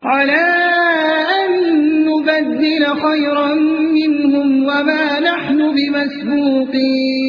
على أن نبدل خيرا منهم وما نحن بمسبوقين